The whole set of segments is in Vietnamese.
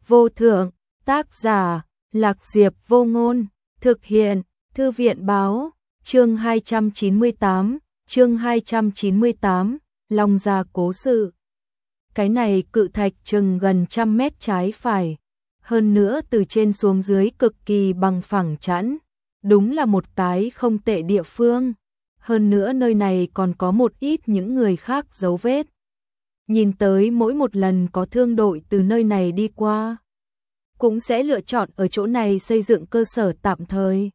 vô thượng, tác giả, Lạc Diệp Vô Ngôn, thực hiện, Thư viện báo, chương 298, Long Gia cố sự. Cái này cự thạch chừng gần 100 mét trái phải, hơn nữa từ trên xuống dưới cực kỳ bằng phẳng chẵn, đúng là một cái không tệ địa phương. Hơn nữa nơi này còn có một ít những người khác dấu vết. Nhìn tới mỗi một lần có thương đội từ nơi này đi qua, cũng sẽ lựa chọn ở chỗ này xây dựng cơ sở tạm thời.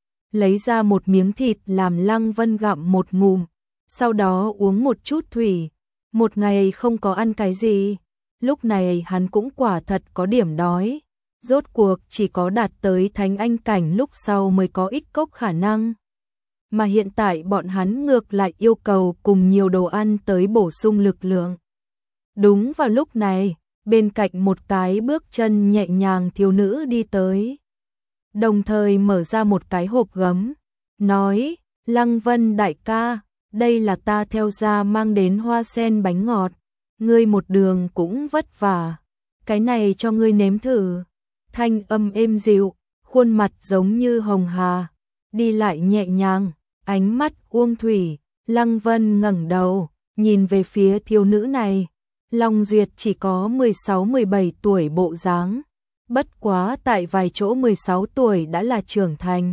Lấy ra một miếng thịt làm Lăng Vân gặm một ngụm, sau đó uống một chút thủy. Một ngày không có ăn cái gì, lúc này hắn cũng quả thật có điểm đói. Rốt cuộc chỉ có đạt tới thánh anh cảnh lúc sau mới có ích cốc khả năng. Mà hiện tại bọn hắn ngược lại yêu cầu cùng nhiều đồ ăn tới bổ sung lực lượng. Đúng vào lúc này, bên cạnh một cái bước chân nhẹ nhàng thiếu nữ đi tới. Đồng thời mở ra một cái hộp gấm, nói, Lăng Vân đại ca, đây là ta theo gia mang đến hoa sen bánh ngọt, ngươi một đường cũng vất vả, cái này cho ngươi nếm thử. Thanh âm êm dịu, khuôn mặt giống như hồng hà, đi lại nhẹ nhàng, ánh mắt uông thủy. Lăng Vân ngẩng đầu, nhìn về phía thiếu nữ này. Long Duyệt chỉ có 16-17 tuổi bộ dáng, bất quá tại vài chỗ 16 tuổi đã là trưởng thành.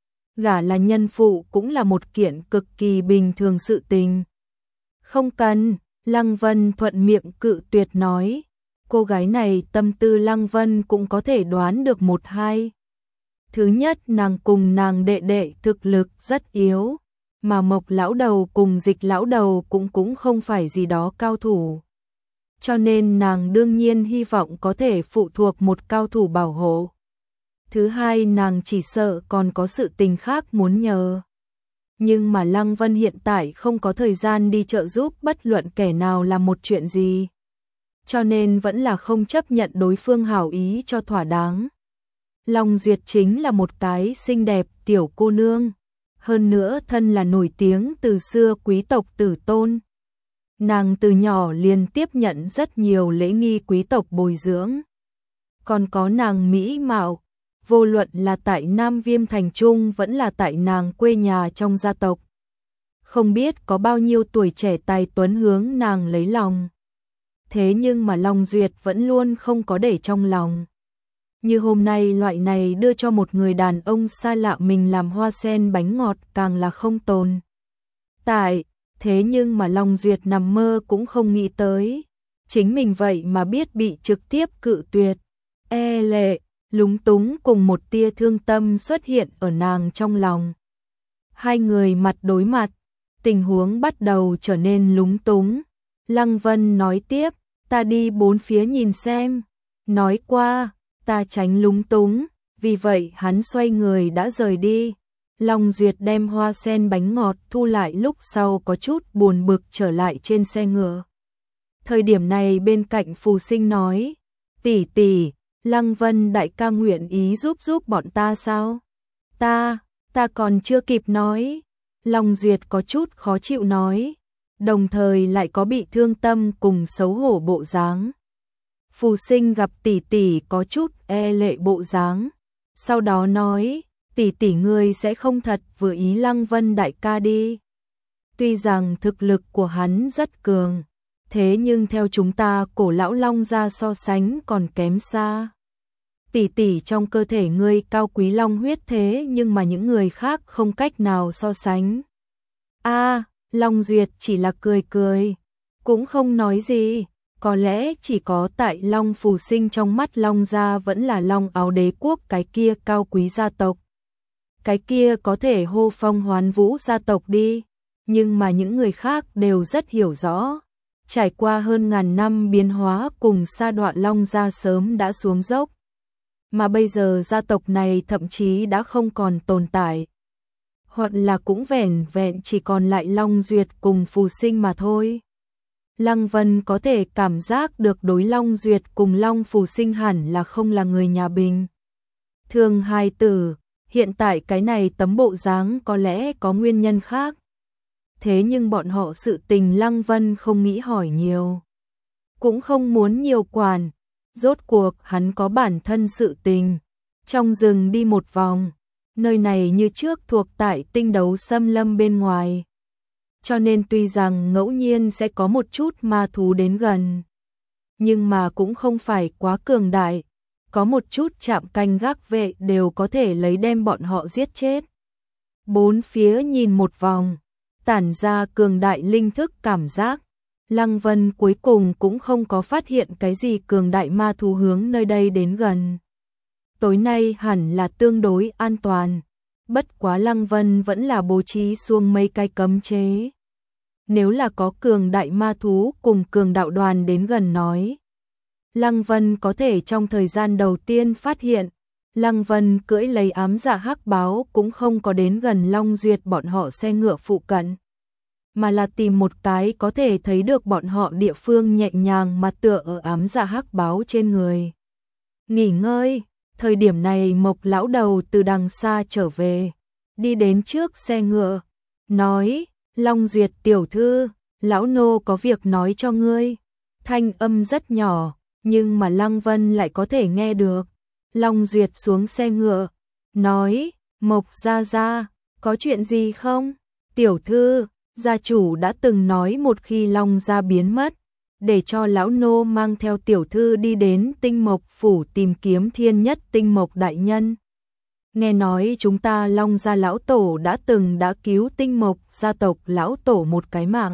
Gả là nhân phụ cũng là một kiện cực kỳ bình thường sự tình. Không cần, Lăng Vân thuận miệng cự tuyệt nói. Cô gái này tâm tư Lăng Vân cũng có thể đoán được một hai. Thứ nhất, nàng cùng nàng đệ đệ thực lực rất yếu, mà Mộc lão đầu cùng Dịch lão đầu cũng không phải gì đó cao thủ. Cho nên nàng đương nhiên hy vọng có thể phụ thuộc một cao thủ bảo hộ. Thứ hai, nàng chỉ sợ còn có sự tình khác muốn nhờ. Nhưng mà Lăng Vân hiện tại không có thời gian đi trợ giúp bất luận kẻ nào làm một chuyện gì. Cho nên vẫn là không chấp nhận đối phương hảo ý cho thỏa đáng. Long Duyệt chính là một cái xinh đẹp tiểu cô nương. Hơn nữa thân là nổi tiếng từ xưa quý tộc tử tôn. Nàng từ nhỏ liền tiếp nhận rất nhiều lễ nghi quý tộc bồi dưỡng. Còn có nàng mỹ mạo, vô luận là tại Nam Viêm Thành Trung vẫn là tại nàng quê nhà trong gia tộc. Không biết có bao nhiêu tuổi trẻ tài tuấn hướng nàng lấy lòng. Thế nhưng mà Long Duyệt vẫn luôn không có để trong lòng. Như hôm nay loại này đưa cho một người đàn ông xa lạ mình làm hoa sen bánh ngọt càng là không tồn tại. Thế nhưng mà Long Duyệt nằm mơ cũng không nghĩ tới. Chính mình vậy mà biết bị trực tiếp cự tuyệt. E lệ, lúng túng cùng một tia thương tâm xuất hiện ở nàng trong lòng. Hai người mặt đối mặt, tình huống bắt đầu trở nên lúng túng. Lăng Vân nói tiếp, ta đi bốn phía nhìn xem. Nói qua, ta tránh lúng túng, vì vậy hắn xoay người đã rời đi. Long Duyệt đem hoa sen bánh ngọt thu lại lúc sau có chút buồn bực trở lại trên xe ngựa. Thời điểm này bên cạnh Phù Sinh nói, tỷ tỷ, Lăng Vân đại ca nguyện ý giúp bọn ta sao? Ta còn chưa kịp nói. Long Duyệt có chút khó chịu nói, đồng thời lại có bị thương tâm cùng xấu hổ bộ dáng. Phù Sinh gặp tỷ tỷ có chút e lệ bộ dáng, sau đó nói, tỷ tỷ ngươi sẽ không thật vừa ý Lăng Vân đại ca đi. Tuy rằng thực lực của hắn rất cường, thế nhưng theo chúng ta cổ lão Long gia so sánh còn kém xa. Tỷ tỷ trong cơ thể ngươi cao quý long huyết thế nhưng mà những người khác không cách nào so sánh. Long Duyệt chỉ là cười, cũng không nói gì. Có lẽ chỉ có tại Long Phù Sinh trong mắt Long gia vẫn là Long Áo Đế quốc cái kia cao quý gia tộc. Cái kia có thể hô phong hoán vũ gia tộc đi, nhưng mà những người khác đều rất hiểu rõ. Trải qua hơn ngàn năm biến hóa cùng sa đọa Long gia sớm đã xuống dốc. Mà bây giờ gia tộc này thậm chí đã không còn tồn tại. Hoặc là cũng vẻn vẹn chỉ còn lại Long Duyệt cùng Phù Sinh mà thôi. Lăng Vân có thể cảm giác được đối Long Duyệt cùng Long Phù Sinh hẳn là không là người nhà bình thường hài tử. Hiện tại cái này tấm bộ dáng có lẽ có nguyên nhân khác. Thế nhưng bọn họ sự tình Lăng Vân không nghĩ hỏi nhiều. Cũng không muốn nhiều quản. Rốt cuộc hắn có bản thân sự tình. Trong rừng đi một vòng, nơi này như trước thuộc tại tinh đấu xâm lâm bên ngoài. Cho nên tuy rằng ngẫu nhiên sẽ có một chút ma thú đến gần, nhưng mà cũng không phải quá cường đại. Có một chút trạm canh gác vệ đều có thể lấy đem bọn họ giết chết. Bốn phía nhìn một vòng, tản ra cường đại linh thức cảm giác. Lăng Vân cuối cùng cũng không có phát hiện cái gì cường đại ma thú hướng nơi đây đến gần. Tối nay hẳn là tương đối an toàn. Bất quá Lăng Vân vẫn là bố trí xuống mấy cái cấm chế. Nếu là có cường đại ma thú cùng cường đạo đoàn đến gần nói, Lăng Vân có thể trong thời gian đầu tiên phát hiện. Lăng Vân cưỡi lấy ám dạ hắc báo cũng không có đến gần Long Duyệt bọn họ xe ngựa phụ cận, mà là tìm một cái có thể thấy được bọn họ địa phương nhẹ nhàng mà tựa ở ám dạ hắc báo trên người. Nghỉ ngơi, thời điểm này Mộc lão đầu từ đằng xa trở về, đi đến trước xe ngựa, nói, Long Duyệt tiểu thư, lão nô có việc nói cho ngươi. Thanh âm rất nhỏ, nhưng mà Lăng Vân lại có thể nghe được. Long Duyệt xuống xe ngựa, nói, Mộc gia gia, có chuyện gì không? Tiểu thư, gia chủ đã từng nói một khi Long gia biến mất, để cho lão nô mang theo tiểu thư đi đến Tinh Mộc phủ tìm kiếm Thiên Nhất Tinh Mộc đại nhân. Nghe nói chúng ta Long gia lão tổ đã cứu Tinh Mộc gia tộc lão tổ một cái mạng.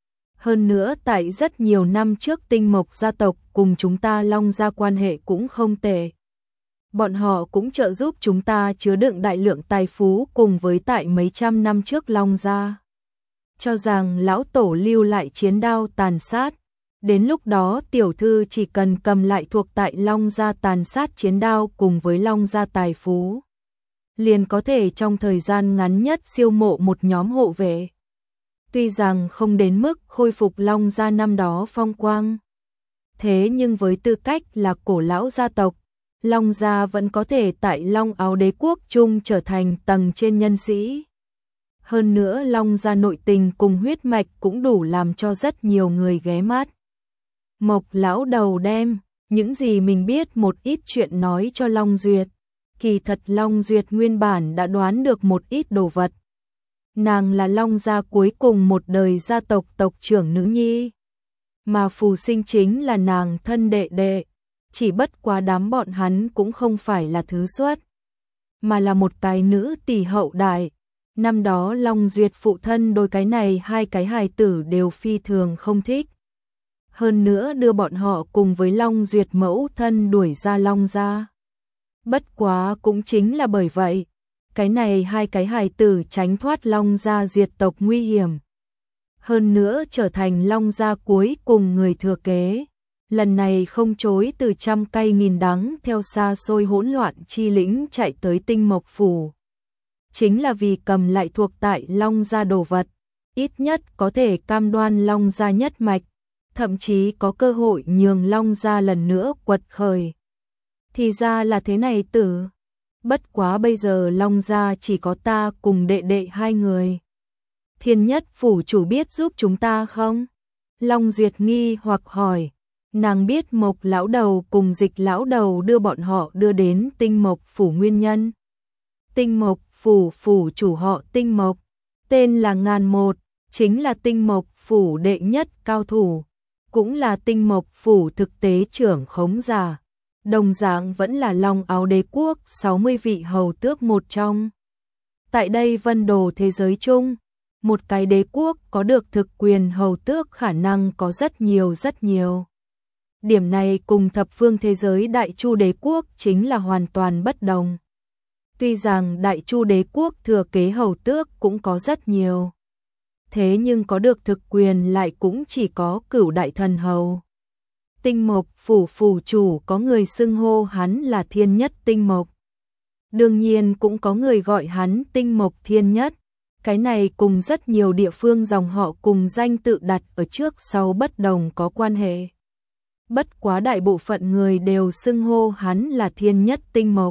Hơn nữa tại rất nhiều năm trước Tinh Mộc gia tộc cùng chúng ta Long gia quan hệ cũng không tệ. Bọn họ cũng trợ giúp chúng ta chứa đựng đại lượng tài phú cùng với tại mấy trăm năm trước Long gia. Cho rằng lão tổ lưu lại chiến đao tàn sát. Đến lúc đó tiểu thư chỉ cần cầm lại thuộc tại Long gia tàn sát chiến đao cùng với Long gia tài phú, liền có thể trong thời gian ngắn nhất siêu mộ một nhóm hộ vệ. Tuy rằng không đến mức khôi phục Long gia năm đó phong quang, thế nhưng với tư cách là cổ lão gia tộc, Long gia vẫn có thể tại Long Áo Đế quốc chung trở thành tầng trên nhân sĩ. Hơn nữa Long gia nội tình cùng huyết mạch cũng đủ làm cho rất nhiều người ghé mắt. Mộc lão đầu đem những gì mình biết một ít chuyện nói cho Long Duyệt. Kỳ thật Long Duyệt nguyên bản đã đoán được một ít đồ vật. Nàng là Long gia cuối cùng một đời gia tộc tộc trưởng nữ nhi, mà Phù Sinh chính là nàng thân đệ đệ. Chỉ bất quá đám bọn hắn cũng không phải là thứ xuất, mà là một cái nữ tỷ hậu đại. Năm đó Long Duyệt phụ thân đôi cái này hai cái hài tử đều phi thường không thích. Hơn nữa đưa bọn họ cùng với Long Duyệt mẫu thân đuổi ra Long gia. Bất quá cũng chính là bởi vậy, cái này hai cái hài tử tránh thoát Long gia diệt tộc nguy hiểm. Hơn nữa trở thành Long gia cuối cùng người thừa kế. Lần này không chối từ trăm cây nghìn đắng theo xa xôi hỗn loạn chi lĩnh chạy tới Tinh Mộc phủ. Chính là vì cầm lại thuộc tại Long gia đồ vật, ít nhất có thể cam đoan Long gia nhất mạch, thậm chí có cơ hội nhường Long gia lần nữa quật khởi. Thì ra là thế này tử. Bất quá bây giờ Long gia chỉ có ta cùng đệ đệ hai người. Thiên Nhất phủ chủ biết giúp chúng ta không? Long Duyệt nghi hoặc hỏi. Nàng biết Mộc lão đầu cùng Dịch lão đầu đưa bọn họ đưa đến Tinh Mộc phủ nguyên nhân. Tinh Mộc phủ phủ chủ họ Tinh Mộc, tên là Ngàn Một, chính là Tinh Mộc phủ đệ nhất cao thủ, cũng là Tinh Mộc phủ thực tế trưởng khống giả. Đồng dạng vẫn là Long Áo Đế quốc 60 vị hầu tước một trong. Tại đây vân đồ thế giới chung, một cái đế quốc có được thực quyền hầu tước khả năng có rất nhiều. Điểm này cùng thập phương thế giới Đại Chu đế quốc chính là hoàn toàn bất đồng. Tuy rằng Đại Chu đế quốc thừa kế hầu tước cũng có rất nhiều, thế nhưng có được thực quyền lại cũng chỉ có Cửu đại thần hầu. Tinh Mộc phủ phủ chủ có người xưng hô hắn là Thiên Nhất Tinh Mộc. Đương nhiên cũng có người gọi hắn Tinh Mộc Thiên Nhất. Cái này cùng rất nhiều địa phương dòng họ cùng danh tự đặt ở trước sau bất đồng có quan hệ. Bất quá đại bộ phận người đều xưng hô hắn là Thiên Nhất Tinh Mộc.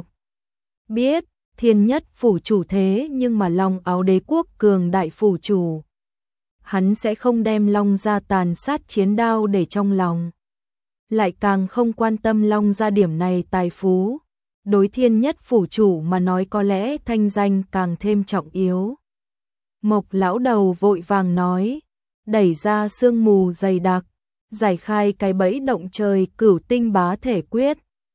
Biết, Thiên Nhất phủ chủ thế nhưng mà Long Áo Đế quốc cường đại phủ chủ. Hắn sẽ không đem Long gia tàn sát chiến đao để trong lòng. lại càng không quan tâm Long gia điểm này tài phú. Đối Thiên Nhất phủ chủ mà nói có lẽ thanh danh càng thêm trọng yếu. Mộc lão đầu vội vàng nói, đẩy ra sương mù dày đặc, giải khai cái bẫy động trời Cửu Tinh Bá Thể Quyết,